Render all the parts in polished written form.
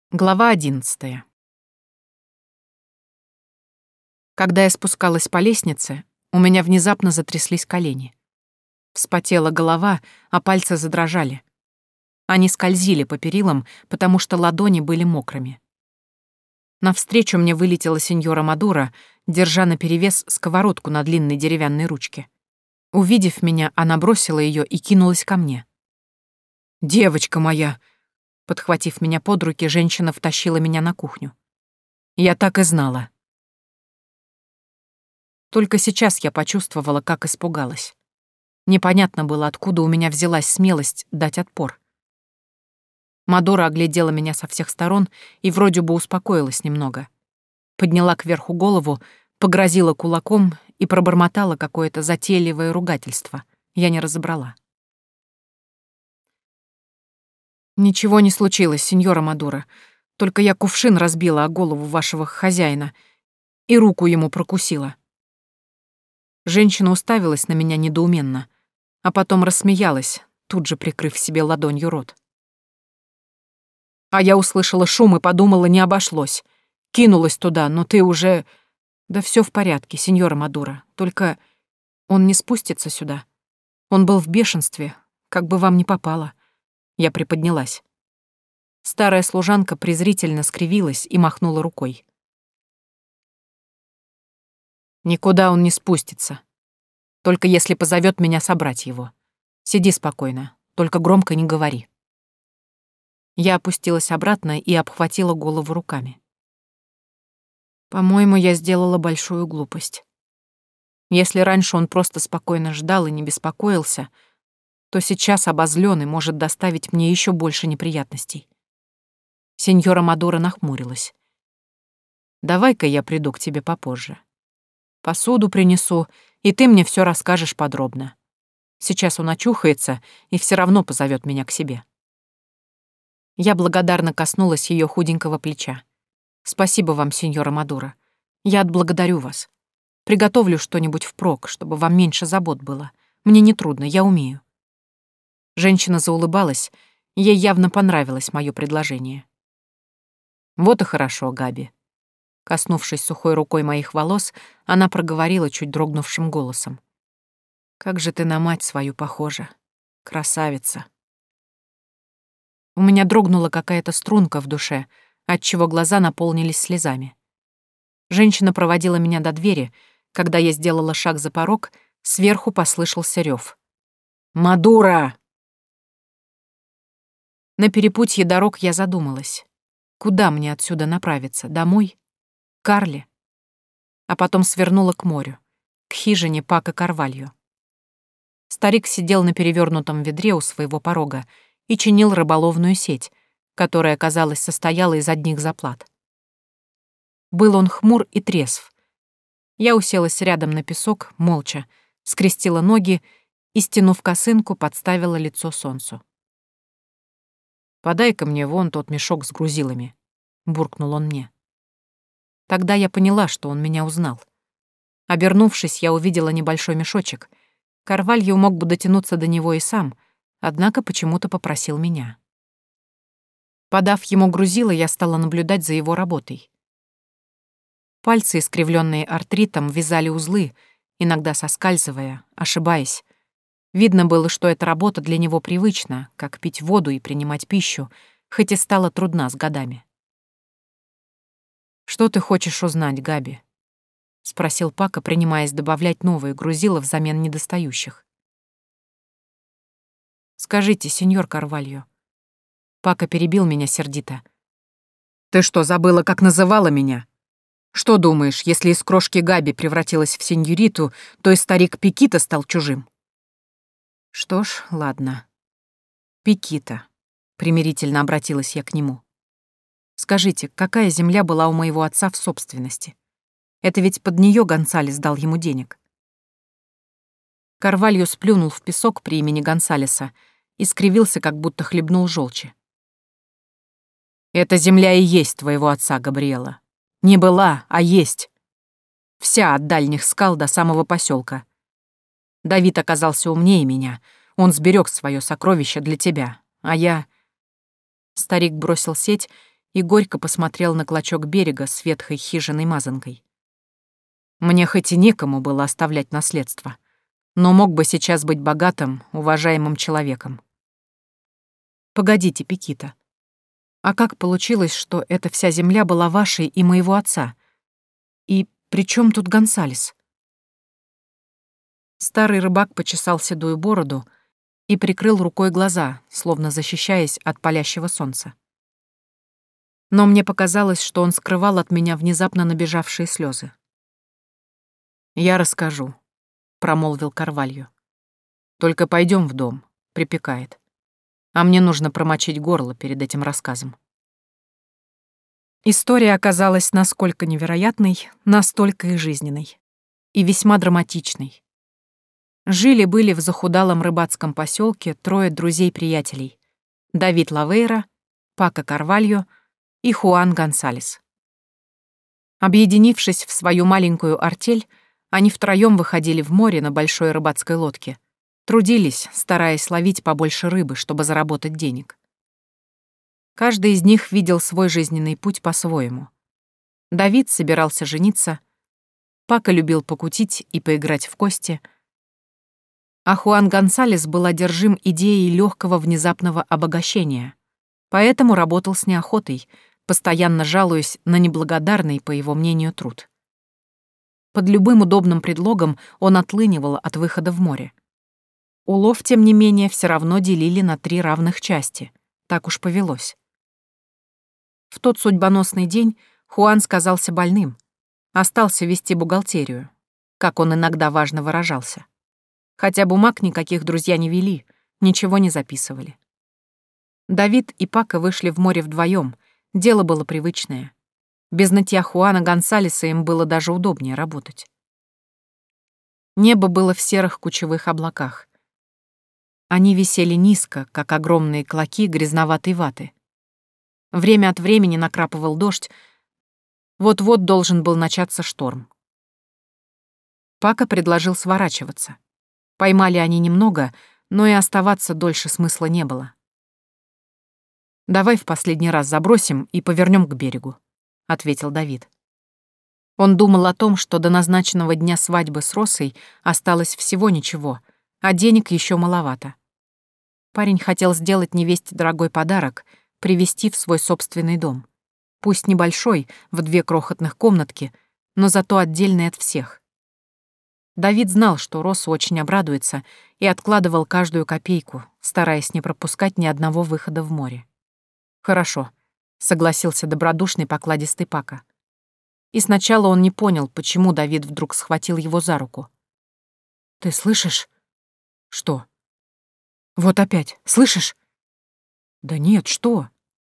Глава 11. Когда я спускалась по лестнице, у меня внезапно затряслись колени. Вспотела голова, а пальцы задрожали. Они скользили по перилам, потому что ладони были мокрыми. Навстречу мне вылетела сеньора Мадуро, держа наперевес сковородку на длинной деревянной ручке. Увидев меня, она бросила ее и кинулась ко мне. «Девочка моя!» Подхватив меня под руки, женщина втащила меня на кухню. Я так и знала. Только сейчас я почувствовала, как испугалась. Непонятно было, откуда у меня взялась смелость дать отпор. Мадуро оглядела меня со всех сторон и вроде бы успокоилась немного. Подняла кверху голову, погрозила кулаком и пробормотала какое-то затейливое ругательство. Я не разобрала. «Ничего не случилось, сеньора Мадуро. Только я кувшин разбила о голову вашего хозяина и руку ему прокусила». Женщина уставилась на меня недоуменно, а потом рассмеялась, тут же прикрыв себе ладонью рот. А я услышала шум и подумала, не обошлось. Кинулась туда, но ты уже... Да все в порядке, сеньора Мадуро, только он не спустится сюда. Он был в бешенстве, как бы вам ни попало. Я приподнялась. Старая служанка презрительно скривилась и махнула рукой. «Никуда он не спустится. Только если позовет меня собрать его. Сиди спокойно, только громко не говори». Я опустилась обратно и обхватила голову руками. По-моему, я сделала большую глупость. Если раньше он просто спокойно ждал и не беспокоился, то сейчас обозлённый может доставить мне еще больше неприятностей. Сеньора Мадуро нахмурилась. «Давай-ка я приду к тебе попозже. Посуду принесу, и ты мне все расскажешь подробно. Сейчас он очухается и все равно позовет меня к себе». Я благодарно коснулась ее худенького плеча. «Спасибо вам, сеньора Мадуро. Я отблагодарю вас. Приготовлю что-нибудь впрок, чтобы вам меньше забот было. Мне нетрудно, я умею». Женщина заулыбалась, ей явно понравилось мое предложение. «Вот и хорошо, Габи». Коснувшись сухой рукой моих волос, она проговорила чуть дрогнувшим голосом. «Как же ты на мать свою похожа, красавица». У меня дрогнула какая-то струнка в душе, отчего глаза наполнились слезами. Женщина проводила меня до двери. Когда я сделала шаг за порог, сверху послышался рев. «Мадуро!» На перепутье дорог я задумалась. Куда мне отсюда направиться? Домой? К Карле? А потом свернула к морю, к хижине Пако Карвальо. Старик сидел на перевернутом ведре у своего порога и чинил рыболовную сеть, которая, казалось, состояла из одних заплат. Был он хмур и трезв. Я уселась рядом на песок, молча, скрестила ноги и, стянув косынку, подставила лицо солнцу. «Подай-ка мне вон тот мешок с грузилами», — буркнул он мне. Тогда я поняла, что он меня узнал. Обернувшись, я увидела небольшой мешочек. Карвальо мог бы дотянуться до него и сам, однако почему-то попросил меня. Подав ему грузило, я стала наблюдать за его работой. Пальцы, искривленные артритом, вязали узлы, иногда соскальзывая, ошибаясь. Видно было, что эта работа для него привычна, как пить воду и принимать пищу, хоть и стала трудна с годами. «Что ты хочешь узнать, Габи?» — спросил Пако, принимаясь добавлять новые грузила взамен недостающих. «Скажите, сеньор Карвальо». Пако перебил меня сердито. «Ты что, забыла, как называла меня? Что думаешь, если из крошки Габи превратилась в сеньориту, то и старик Пикита стал чужим?» «Что ж, ладно. Пикита», — примирительно обратилась я к нему. «Скажите, какая земля была у моего отца в собственности? Это ведь под нее Гонсалес дал ему денег». Карвальо сплюнул в песок при имени Гонсалеса и скривился, как будто хлебнул желчи. «Эта земля и есть твоего отца, Габриэла. Не была, а есть. Вся от дальних скал до самого поселка. Давид оказался умнее меня. Он сберег свое сокровище для тебя, а я...» Старик бросил сеть и горько посмотрел на клочок берега с ветхой хижиной-мазанкой. Мне хоть и некому было оставлять наследство, но мог бы сейчас быть богатым, уважаемым человеком. Погодите, Пекита. А как получилось, что эта вся земля была вашей и моего отца? И при чем тут Гонсалес? Старый рыбак почесал седую бороду и прикрыл рукой глаза, словно защищаясь от палящего солнца. Но мне показалось, что он скрывал от меня внезапно набежавшие слезы. «Я расскажу», — промолвил Карвалью. «Только пойдем в дом, припекает. А мне нужно промочить горло перед этим рассказом». История оказалась насколько невероятной, настолько и жизненной. И весьма драматичной. Жили-были в захудалом рыбацком поселке трое друзей-приятелей: Давид Лавейра, Пако Карвальо и Хуан Гонсалес. Объединившись в свою маленькую артель, они втроем выходили в море на большой рыбацкой лодке, трудились, стараясь ловить побольше рыбы, чтобы заработать денег. Каждый из них видел свой жизненный путь по-своему. Давид собирался жениться, Пако любил покутить и поиграть в кости, а Хуан Гонсалес был одержим идеей легкого внезапного обогащения, поэтому работал с неохотой, постоянно жалуясь на неблагодарный, по его мнению, труд. Под любым удобным предлогом он отлынивал от выхода в море. Улов, тем не менее, все равно делили на 3 равных части. Так уж повелось. В тот судьбоносный день Хуан сказался больным, остался вести бухгалтерию, как он иногда важно выражался. Хотя бумаг никаких друзья не вели, ничего не записывали. Давид и Пако вышли в море вдвоем, дело было привычное. Без нытья Хуана Гонсалеса им было даже удобнее работать. Небо было в серых кучевых облаках. Они висели низко, как огромные клоки грязноватой ваты. Время от времени накрапывал дождь, вот-вот должен был начаться шторм. Пако предложил сворачиваться. Поймали они немного, но и оставаться дольше смысла не было. «Давай в последний раз забросим и повернем к берегу», — ответил Давид. Он думал о том, что до назначенного дня свадьбы с Росой осталось всего ничего, а денег еще маловато. Парень хотел сделать невесте дорогой подарок, привезти в свой собственный дом. Пусть небольшой, в 2 крохотных комнатки, но зато отдельный от всех. Давид знал, что Роса очень обрадуется, и откладывал каждую копейку, стараясь не пропускать ни одного выхода в море. «Хорошо», — согласился добродушный покладистый Пако. И сначала он не понял, почему Давид вдруг схватил его за руку. «Ты слышишь?» «Что?» «Вот опять. Слышишь?» «Да нет, что?»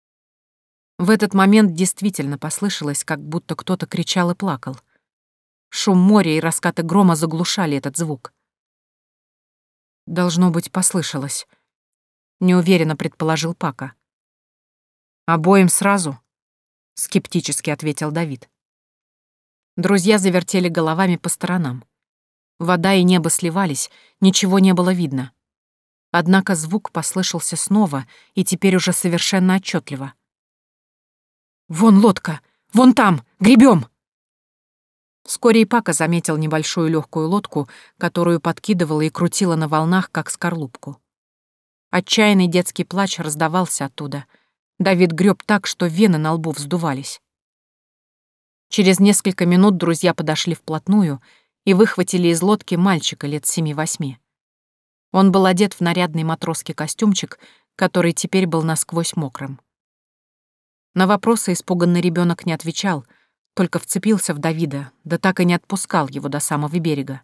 В этот момент действительно послышалось, как будто кто-то кричал и плакал. Шум моря и раскаты грома заглушали этот звук. «Должно быть, послышалось», — неуверенно предположил Пако. «Обоим сразу?» — скептически ответил Давид. Друзья завертели головами по сторонам. Вода и небо сливались, ничего не было видно. Однако звук послышался снова и теперь уже совершенно отчетливо. «Вон лодка! Вон там! Гребем!» Вскоре и Пако заметил небольшую легкую лодку, которую подкидывала и крутила на волнах, как скорлупку. Отчаянный детский плач раздавался оттуда. Давид греб так, что вены на лбу вздувались. Через несколько минут друзья подошли вплотную и выхватили из лодки мальчика лет 7-8. Он был одет в нарядный матросский костюмчик, который теперь был насквозь мокрым. На вопросы испуганный ребенок не отвечал, только вцепился в Давида, да так и не отпускал его до самого берега.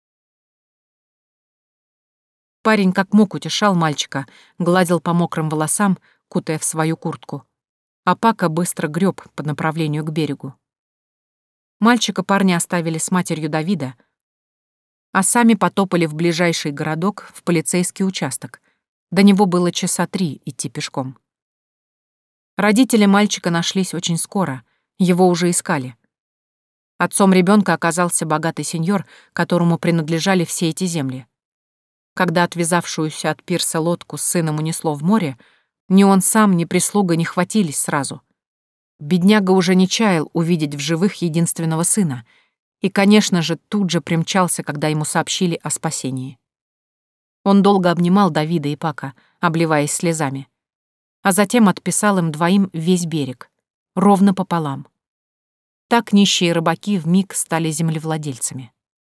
Парень как мог утешал мальчика, гладил по мокрым волосам, кутая в свою куртку, а Пако быстро греб по направлению к берегу. Мальчика парни оставили с матерью Давида, а сами потопали в ближайший городок, в полицейский участок. До него было часа 3 идти пешком. Родители мальчика нашлись очень скоро, его уже искали. Отцом ребенка оказался богатый сеньор, которому принадлежали все эти земли. Когда отвязавшуюся от пирса лодку с сыном унесло в море, ни он сам, ни прислуга не хватились сразу. Бедняга уже не чаял увидеть в живых единственного сына и, конечно же, тут же примчался, когда ему сообщили о спасении. Он долго обнимал Давида и Пака, обливаясь слезами, а затем отписал им двоим весь берег, ровно пополам. Так нищие рыбаки вмиг стали землевладельцами.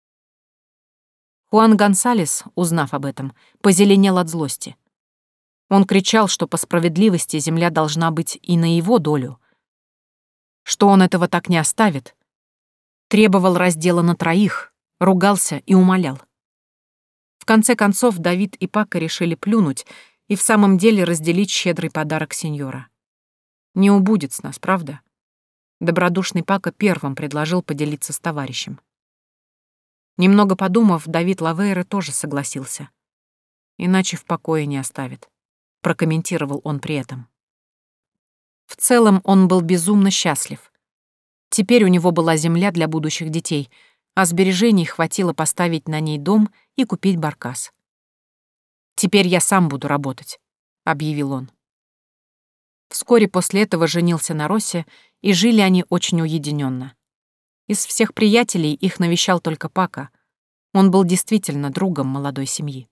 Хуан Гонсалес, узнав об этом, позеленел от злости. Он кричал, что по справедливости земля должна быть и на его долю, что он этого так не оставит, требовал раздела на троих, ругался и умолял. В конце концов, Давид и Пака решили плюнуть и в самом деле разделить щедрый подарок сеньора. Не убудет с нас, правда? Добродушный Пака первым предложил поделиться с товарищем. Немного подумав, Давид Лавейра тоже согласился. Иначе в покое не оставит, прокомментировал он при этом. В целом он был безумно счастлив. Теперь у него была земля для будущих детей, а сбережений хватило поставить на ней дом и купить баркас. «Теперь я сам буду работать», — объявил он. Вскоре после этого женился на Росе, и жили они очень уединенно. Из всех приятелей их навещал только Пака. Он был действительно другом молодой семьи.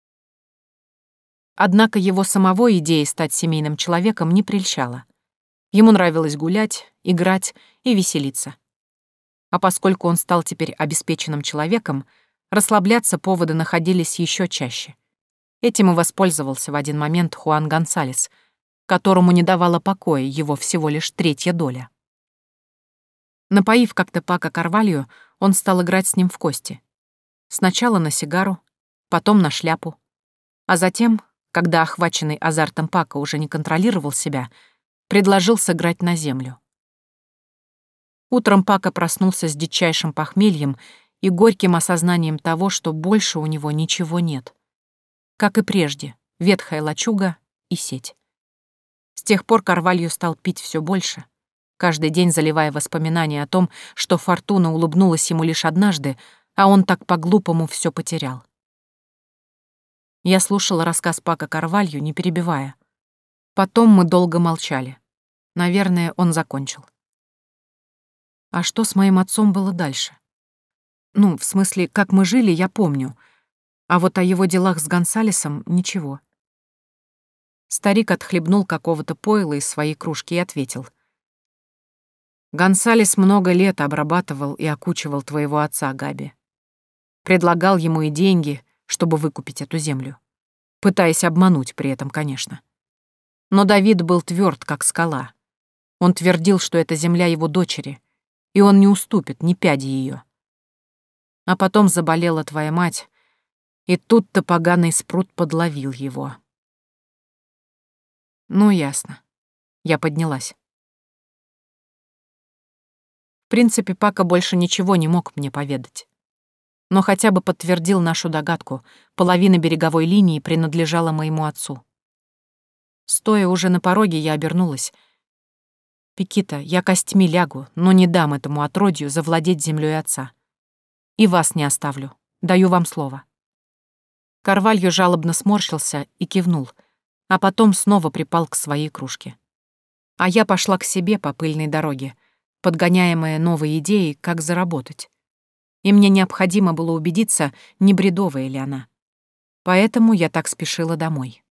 Однако его самого идея стать семейным человеком не прельщала. Ему нравилось гулять, играть и веселиться. А поскольку он стал теперь обеспеченным человеком, расслабляться поводы находились еще чаще. Этим и воспользовался в один момент Хуан Гонсалес, которому не давала покоя его всего лишь третья доля. Напоив как-то Пака Карвалью, он стал играть с ним в кости. Сначала на сигару, потом на шляпу. А затем, когда охваченный азартом Пака уже не контролировал себя, предложил сыграть на землю. Утром Пака проснулся с дичайшим похмельем и горьким осознанием того, что больше у него ничего нет. Как и прежде, ветхая лачуга и сеть. С тех пор Карвалью стал пить все больше, каждый день заливая воспоминания о том, что фортуна улыбнулась ему лишь однажды, а он так по-глупому все потерял. Я слушала рассказ Пака Карвалью, не перебивая. Потом мы долго молчали. Наверное, он закончил. А что с моим отцом было дальше? Ну, в смысле, как мы жили, я помню. А вот о его делах с Гонсалесом — ничего. Старик отхлебнул какого-то пойла из своей кружки и ответил. Гонсалес много лет обрабатывал и окучивал твоего отца, Габи. Предлагал ему и деньги, чтобы выкупить эту землю. Пытаясь обмануть при этом, конечно. Но Давид был тверд, как скала. Он твердил, что это земля его дочери, и он не уступит ни пяди ее. А потом заболела твоя мать, и тут-то поганый спрут подловил его. Ну, ясно. Я поднялась. В принципе, Пака больше ничего не мог мне поведать. Но хотя бы подтвердил нашу догадку, половина береговой линии принадлежала моему отцу. Стоя уже на пороге, я обернулась. «Пекита, я костьми лягу, но не дам этому отродью завладеть землей отца. И вас не оставлю, даю вам слово». Карвалью жалобно сморщился и кивнул, а потом снова припал к своей кружке. А я пошла к себе по пыльной дороге, подгоняемая новой идеей, как заработать. И мне необходимо было убедиться, не бредовая ли она. Поэтому я так спешила домой.